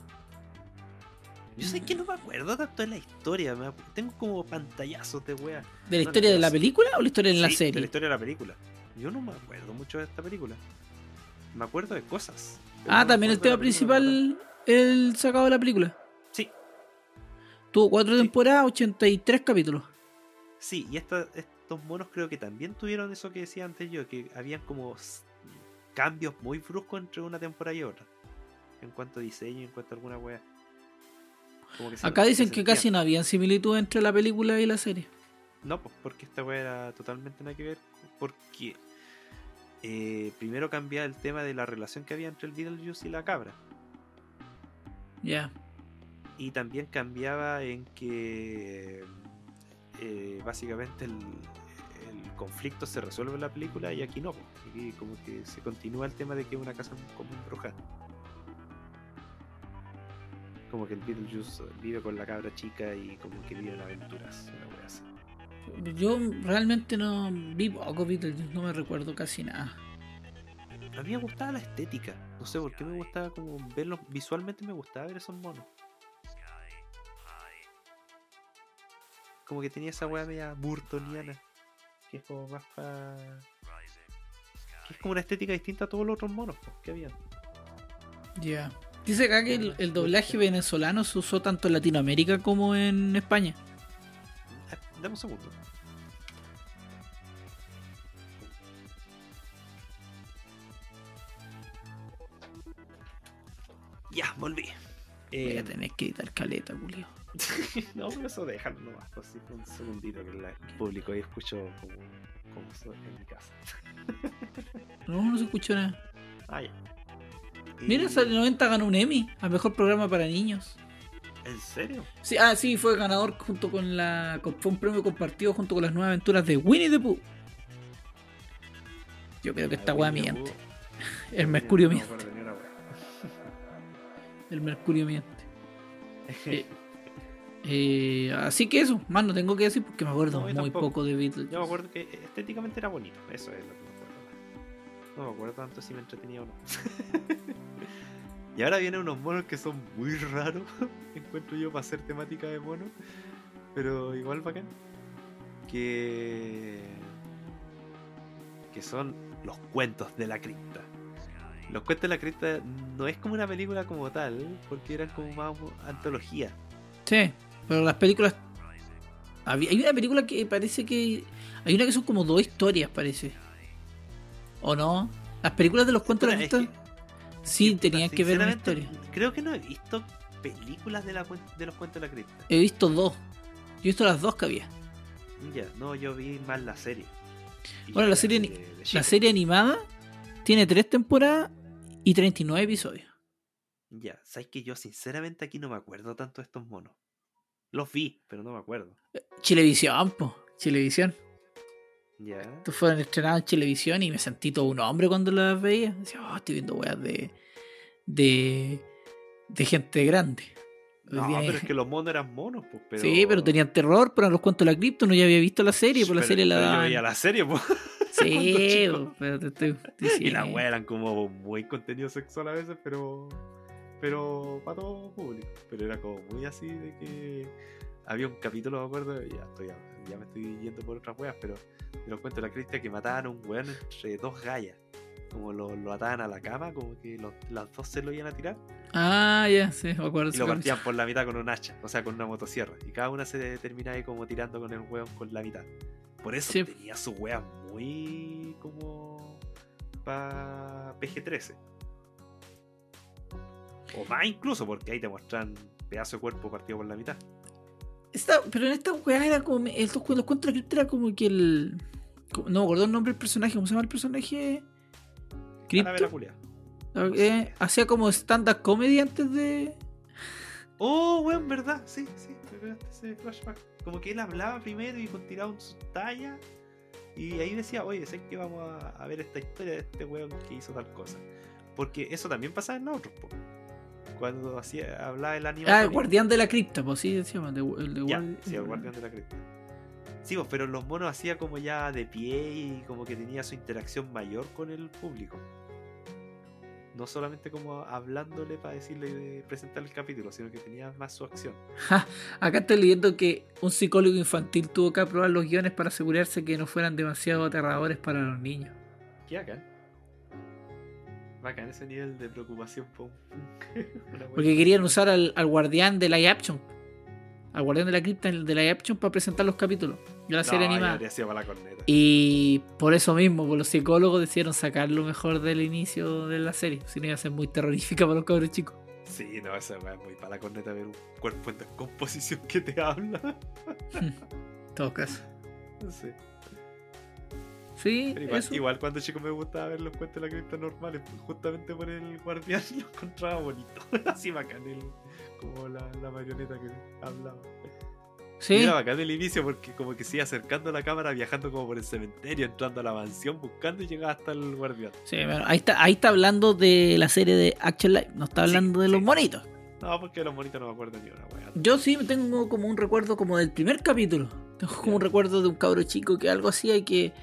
Yo sé que no me acuerdo tanto de la historia, me acu- tengo como pantallazos de wea. ¿De la No, historia no, de la sí. película o la historia de la Sí, serie? de la historia de la película. Yo no me acuerdo mucho de esta película. Me acuerdo de cosas. pero Ah, no me también el acuerdo tema de la película como principal, el sacado de la película. tal. Sí, Tuvo cuatro Sí. temporadas, ochenta y tres capítulos. sí, y esta- estos monos creo que también tuvieron eso que decía antes yo, que habían como s- cambios muy bruscos entre una temporada y otra. En cuanto a diseño, en cuanto a alguna wea. Como que se- Acá se dicen que sentían. casi no había similitud entre la película y la serie. No, pues porque esta wea era totalmente nada que ver. Porque eh, primero cambiaba el tema de la relación que había entre el Beetlejuice y la cabra. Ya. Y también cambiaba en que eh, básicamente el, el conflicto se resuelve en la película y aquí no. po. Aquí como que se continúa el tema de que es una casa como embrujada. Como que el Beetlejuice vive con la cabra chica y como que viven aventuras. Una wea así. Yo realmente no vi poco Beetlejuice, no me recuerdo casi nada. A mí me gustaba la estética. No sé por qué me gustaba como verlos. Visualmente me gustaba ver esos monos. Como que tenía esa wea media burtoniana. Que es como más para. Que es como una estética distinta a todos los otros monos po, que habían. Ya. Dice acá que el, el doblaje venezolano se usó tanto en Latinoamérica como en España. Ah, dame un segundo. Ya, volví. Voy Eh, a tener que editar caleta, Julio. no, pero eso déjalo nomás. Pues sí, fue un segundito que la- el público ahí escuchó como, como so- en mi casa. No, no se escuchó nada. Ah, ya. Mira, Y- esa de noventa ganó un Emmy al mejor programa para niños. ¿En serio? Sí, ah, sí, fue ganador junto con la. con- Fue un premio compartido junto con las nuevas aventuras de Winnie the Pooh. Yo creo que esta Ah, weá Winnie the miente. Pooh. El Mercurio No me miente. acuerdo de ni una wea. El Mercurio miente. Eh, eh, así que eso, más no tengo que decir porque me acuerdo No, yo muy tampoco. poco de Beatles. Yo me acuerdo que estéticamente era bonito. Eso es lo que me acuerdo. No me acuerdo tanto si me entretenía o no. Y ahora vienen unos monos que son muy raros. Encuentro yo para hacer temática de monos. Pero igual bacán. Que. Que son los cuentos de la cripta. Los cuentos de la cripta no es como una película como tal. Porque eran como más antología. Sí, pero las películas. Había- Hay una película que parece que. Hay una que son como dos historias, parece. ¿O no? Las películas de los cuentos de la Puta, es cripta. Sí, tenían que ver una sinceramente, historia. Creo que no he visto películas de, la, cuen- de los cuentos de la cripta. He visto dos. Yo he visto las dos que había. Ya, no, yo vi más la serie. Y Bueno, yo la era serie, de- ani- de la chico. serie animada tiene tres temporadas y treinta y nueve episodios. Ya, sabes que yo sinceramente aquí no me acuerdo tanto de estos monos. Los vi, pero no me acuerdo. Chilevisión, po. Chilevisión. Ya. Estos fueron estrenados en televisión y me sentí todo un hombre cuando las veía. Decía, oh, estoy viendo weas de, de. de gente grande. No, Tiene- pero es que los monos eran monos, pues. Pero... Sí, pero tenían terror, pero en los cuentos de la cripto no ya había visto la serie, por la Pero- serie la pero yo daban. veía la serie, pues. Sí, chico. pero te estoy Y diciendo. las weas eran como muy contenido sexual a veces, pero. Pero para todo público. Pero era como muy así de que. Había un capítulo, me acuerdo, ya estoy ya me estoy yendo por otras weas, pero de los cuentos de la cripta que mataban a un weón entre dos gallas. Como lo, lo ataban a la cama, como que los- las dos se lo iban a tirar. Ah, ya, sí, me acuerdo. Y lo partían por la mitad con un hacha, o sea, con una motosierra. Y cada una se terminaba ahí como tirando con el weón con la mitad. Por eso Sí. tenía su weas muy como pa P G trece. O más incluso, porque ahí te muestran pedazo de cuerpo partido por la mitad. Esta, pero en esta weá era como. Estos cuentos cuentos de la cripta era como que el. como- no me acuerdo el nombre del personaje. ¿Cómo se llama el personaje? Annabelle Cripto. culia. Eh, hacía como stand-up comedy antes de. Oh, weón, verdad, sí, sí, me pegaste ese flashback. Como que él hablaba primero y tiraba sus tallas. Y ahí decía, oye, sé que vamos a, a ver esta historia de este weón que hizo tal cosa. Porque eso también pasaba en los otros, po. Cuando hacía, hablaba el animal. Ah, el guardián de la cripta, pues sí, se llama. de- el de Ya, guardi- sí, el guardián de la cripta. Sí, pues, pero los monos hacía como ya de pie y como que tenía su interacción mayor con el público. No solamente como hablándole para decirle, presentar el capítulo, sino que tenía más su acción. Ja, acá estoy leyendo que un psicólogo infantil tuvo que aprobar los guiones para asegurarse que no fueran demasiado aterradores para los niños. Qué bacán. Bacán ese nivel de preocupación por un- una wea. Porque querían usar al, al guardián de live action. Al guardián de la cripta de live action para presentar los capítulos de la No, serie yo animada. habría sido para la corneta. Y por eso mismo, pues los psicólogos decidieron sacar lo mejor del inicio de la serie. Si no iba a ser muy terrorífica para los cabros chicos. Sí, no, esa weá es muy para la corneta ver un cuerpo en descomposición que te habla. En todo caso. No sé. Sí, Pero igual, eso. igual cuando chico me gustaba ver los cuentos de la cripta normales, pues justamente por el guardián lo encontraba bonito. Así bacán, el, como la, la marioneta que hablaba. Y Sí, era bacán el inicio porque como que se iba acercando a la cámara, viajando como por el cementerio, entrando a la mansión, buscando y llegaba hasta el guardián. sí, bueno, ahí está, ahí está hablando de la serie de Action Live, no está hablando Sí, de sí. los monitos. No, porque de los monitos no me acuerdo ni una weá. Yo sí tengo como un recuerdo como del primer capítulo. Tengo como un recuerdo de un cabro chico que algo hacía y que.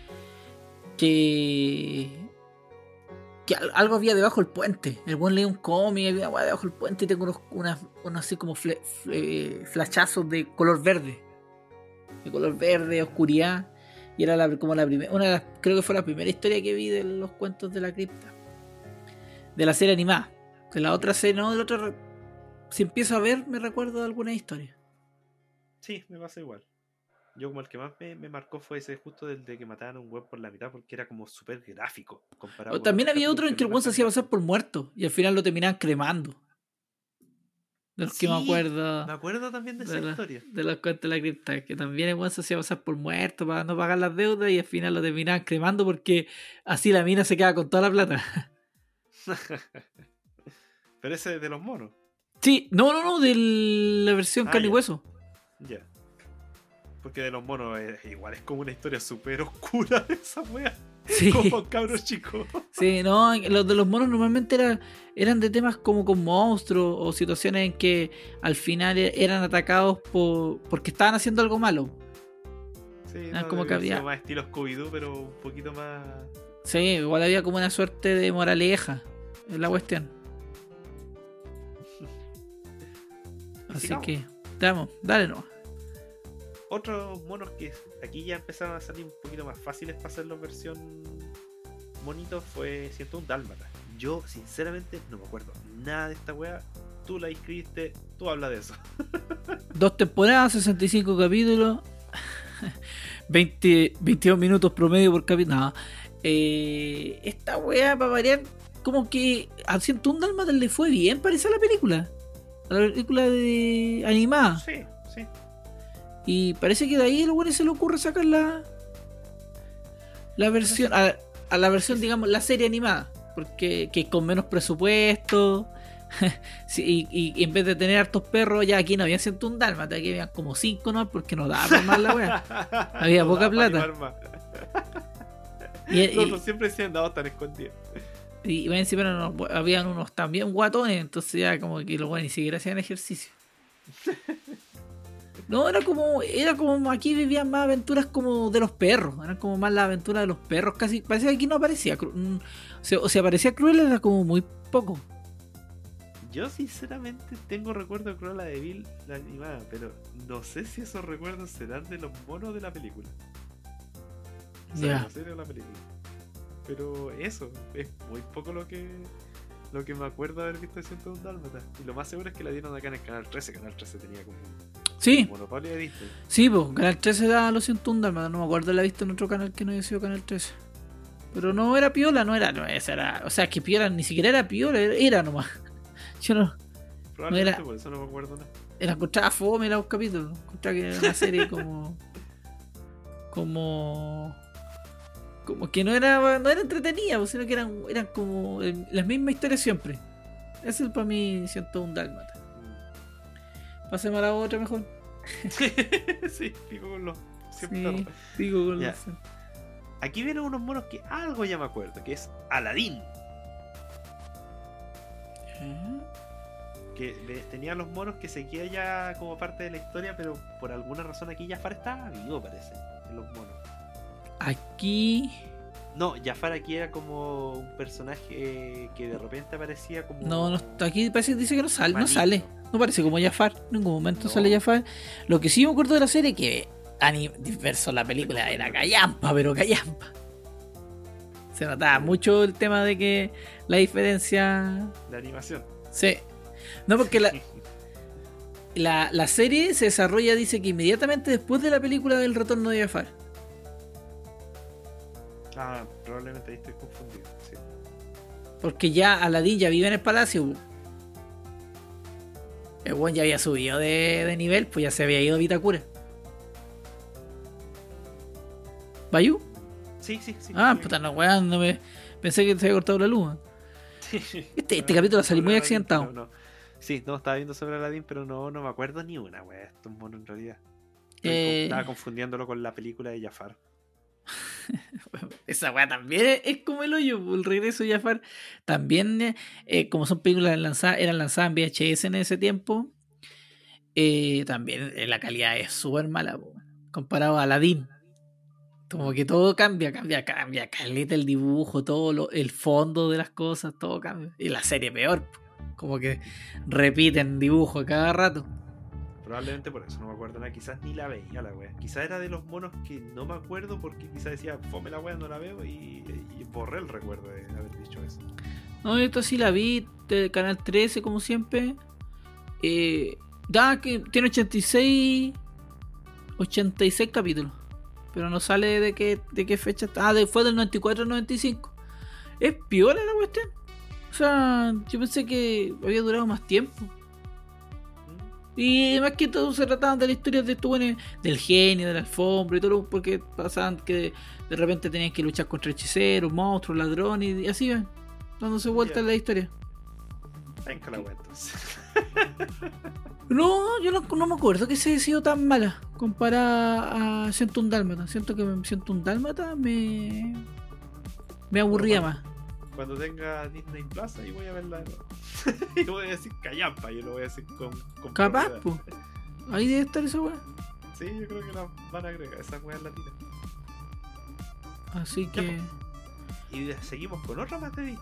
que. que al- algo había debajo del puente. El buen leía un cómic y había agua debajo del puente y tengo unos, unas, unos así como fle- fle- flashazos de color verde. De color verde, oscuridad. Y era la, como la primera. Una de las, creo que fue la primera historia que vi de los cuentos de la cripta. De la serie animada. De la otra serie, no, de la otra. Si empiezo a ver, me recuerdo de alguna historia. Sí, me pasa igual. Yo como el que más me, me marcó fue ese justo del de que mataban a un weón por la mitad porque era como súper gráfico comparado O con también otros había otro en que el capítulos weón se no hacía eran pasar por muerto y al final lo terminaban cremando. De los que me Sí, acuerdo. Me acuerdo también de esa de, la- historia. de los cuentos de la cripta. Que también el weón se hacía pasar por muerto para no pagar las deudas y al final lo terminaban cremando porque así la mina se queda con toda la plata. Pero ese es de los monos. Sí, no, no, no, de la versión Ah, carne y ya. hueso. Ya. Porque de los monos es, igual es como una historia súper oscura de esa wea. Sí. Como cabros chicos. Sí, no, los de los monos normalmente era, eran de temas como con monstruos o situaciones en que al final e- eran atacados por porque estaban haciendo algo malo. Sí, Ah, no, como que debe había- ser más estilo Scooby-Doo, pero un poquito más. Sí, igual había como una suerte de moraleja en la cuestión. Así Sigamos. que, damos, dale no. Otros monos que aquí ya empezaron a salir un poquito más fáciles para hacerlo versión monito fue ciento un Dálmata. Yo, sinceramente, no me acuerdo nada de esta wea. Tú la escribiste, tú hablas de eso. Dos temporadas, sesenta y cinco capítulos, veinte, veintidós minutos promedio por capítulo. No. Eh, esta wea, para variar, como que a ciento un Dálmatas le fue bien, parece a la película. A la película de animada. Sí, sí. Y parece que de ahí a los buenos se le ocurre sacar la la versión a, a la versión, digamos, la serie animada, porque que con menos presupuesto. Sí, y, y en vez de tener hartos perros, ya aquí no había ciento un Dálmata, aquí había como cinco, ¿no? Porque no daba para más la wea. Había No poca daba para plata. animar más. Y, Los y, otros siempre se han dado tan escondidos. y, y encima eran unos- habían unos también guatones, entonces ya como que los buenos ni siquiera hacían ejercicio. No, era como, era como aquí vivían más aventuras como de los perros, eran como más las aventuras de los perros, casi, parecía que aquí no aparecía, Cru- mm, o sea, o sea, aparecía Cruella era como muy poco. Yo sinceramente tengo recuerdo de Cruella de Vil, la animada, pero no sé si esos recuerdos serán de los monos de la película. O sea, Ya. de la serie o la película. Pero eso, es muy poco lo que lo que me acuerdo de haber visto de ciento uno Dálmatas. Y lo más seguro es que la dieron acá en el Canal trece. Canal trece tenía como Sí, un monopolio de Disney. sí, pues Canal trece da los ciento uno Dálmatas, no me acuerdo de la visto en otro canal que no haya sido Canal trece. Pero no era piola, no era, no, esa era, o sea, es que piola ni siquiera era piola, era, era nomás. Yo no, Probablemente era- por eso no me acuerdo nada. era encontraba fome los capítulos, encontraba que era una serie como, como, como que no era, no era entretenida, pues, sino que eran, eran como el- las mismas historias siempre. Ese es para mí ciento uno Dálmatas. Pásame a la otra mejor. Sí, pico con los cien Sí, perros. digo con Ya. los- Aquí vienen unos monos que algo ya me acuerdo, que es Aladín. ¿Eh? Que le- tenía los monos que seguía ya como parte de la historia, pero por alguna razón aquí Jafar estaba vivo, parece, en los monos. Aquí No, Jafar aquí era como un personaje que de repente aparecía como... no, no está- aquí parece que dice que no sale, no Maligno. sale. No parece como Jafar, en ningún momento No. sale Jafar. Lo que sí me acuerdo de la serie que ani- verso la película era callampa, pero callampa. Se notaba mucho el tema de que la diferencia. La animación. Sí. No, porque la, la, la serie se desarrolla, dice que inmediatamente después de la película del retorno de Jafar. Ah, probablemente ahí estoy confundido. Sí. Porque ya Aladdin ya vive en el palacio. El buen ya había subido de, de nivel, pues ya se había ido a Vitacura. ¿Bayú? Sí, sí, sí. Ah, sí. puta, no, weón, no me... Pensé que se había cortado la luz. Este, este capítulo salió muy Sobre Aladdin, accidentado. pero no. Sí, no, estaba viendo sobre Aladdin, pero no, no me acuerdo ni una, wea. Esto es mono en realidad. Estoy Eh. con- Estaba confundiéndolo con la película de Jafar. Esa weá también es, es como el hoyo, el regreso de Jafar. También, eh, eh, como son películas lanzadas, eran lanzadas en V H S en ese tiempo, eh, también eh, la calidad es súper mala, po, comparado a Aladdin. Como que todo cambia, cambia, cambia, caleta el dibujo, todo lo, el fondo de las cosas, todo cambia. Y la serie peor, po, como que repiten dibujo a cada rato. Probablemente por eso no me acuerdo nada. Quizás ni la veía la wea. Quizás era de los monos que no me acuerdo porque quizás decía, fome la wea, no la veo. Y, y borré el recuerdo de haber dicho eso. No, esto sí la vi del canal trece, como siempre. Eh, da que tiene ochenta y seis ochenta y seis capítulos. Pero no sale de qué, de qué fecha está. Ah, de, fue del noventa y cuatro al noventa y cinco. Es piola la cuestión. O sea, yo pensé que había durado más tiempo. Y más que todo se trataban de las historias de estos buenos, del genio, de la alfombra y todo, porque pasaban que de repente tenían que luchar contra hechiceros, monstruos, ladrones y así van, dándose vueltas Ya. en la historia. Venga la wea entonces. No, yo no, no me acuerdo que se haya sido tan mala comparada a ciento uno Dálmata. Siento que ciento uno Dálmata me, me aburría Bueno, más. Cuando tenga Disney Plus, ahí voy a verla de nuevo. Y voy a decir callampa, yo lo voy a decir con, con Capaz, propiedad. pues. Ahí debe estar esa weá. Sí, yo creo que la van a agregar, esas weas latinas. Así Ya, que. Y seguimos con otra más de Disney.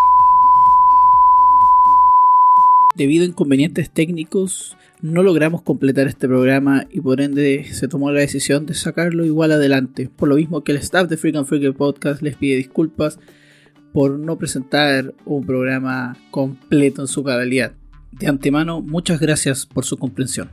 Debido a inconvenientes técnicos, no logramos completar este programa y por ende se tomó la decisión de sacarlo igual adelante. Por lo mismo que el staff de Freak and Freaker Podcast les pide disculpas por no presentar un programa completo en su cabalidad. De antemano, muchas gracias por su comprensión.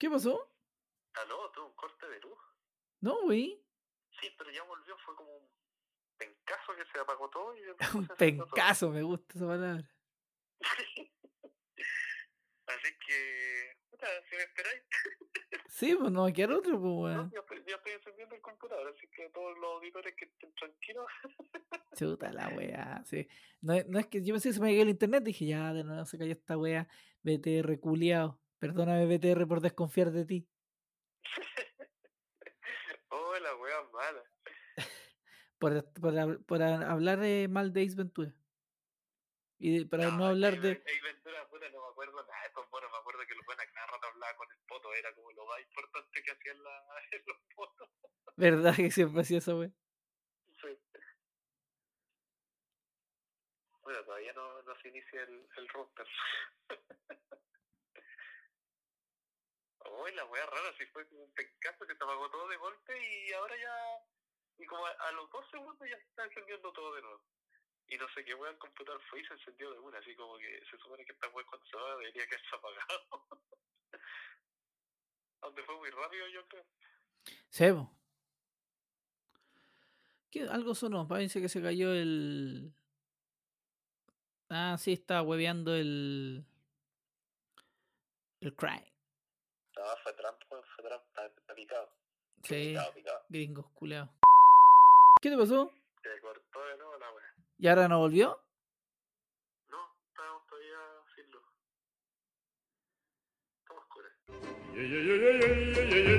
¿Qué pasó? Aló, tuve un corte de luz. No, güey. Sí, pero ya volvió, fue como un pencazo que se apagó todo y después Un se encendió todo. pencazo, me gusta esa palabra. Así que, puta, si me esperáis, Sí, pues no va a quedar otro, pues, ¿no? weón. ya, estoy, ya estoy encendiendo el computador, así que todos los auditores que estén tranquilos. Chuta la weá, sí. No, es- no es que yo pensé que se me cayó el internet, dije, ya, de nuevo se cayó esta weá. B T R culiao. Perdóname, B T R, por desconfiar de ti. Oh, la wea mala. Por, por, hab- por a- hablar eh, mal de Ace Ventura. Y de- para no, hablar Ace- de. Ace Ventura, puta, no me acuerdo nada de estos monos, me acuerdo que los buenos cada rato hablaba con el poto, era como lo más importante que hacían la, en los potos. ¿Verdad que siempre hacía esa weá? Sí. Bueno, todavía no, no se inicia el, el roster. Oh, la wea rara, si fue como un pencazo que se apagó todo de golpe y ahora ya, y como a, a los dos segundos ya se está encendiendo todo de nuevo. Y no sé qué wea el computador fue y se encendió de una, así como que se supone que esta wea cuando se va debería quedarse apagado. Aunque fue muy rápido, yo creo. Sebo. ¿Qué? Algo sonó, parece que se cayó el. Ah, sí, estaba hueveando el. El cry. No, fue Trump, fue Trump, está, está picado. Sí, Picado, picado. gringos culeados. ¿Qué te pasó? Se cortó de nuevo la wea. ¿Y ahora no volvió? No, estamos todavía sin luz. Estamos oscuros. Yeah, yeah, yeah, yeah, yeah, yeah, yeah.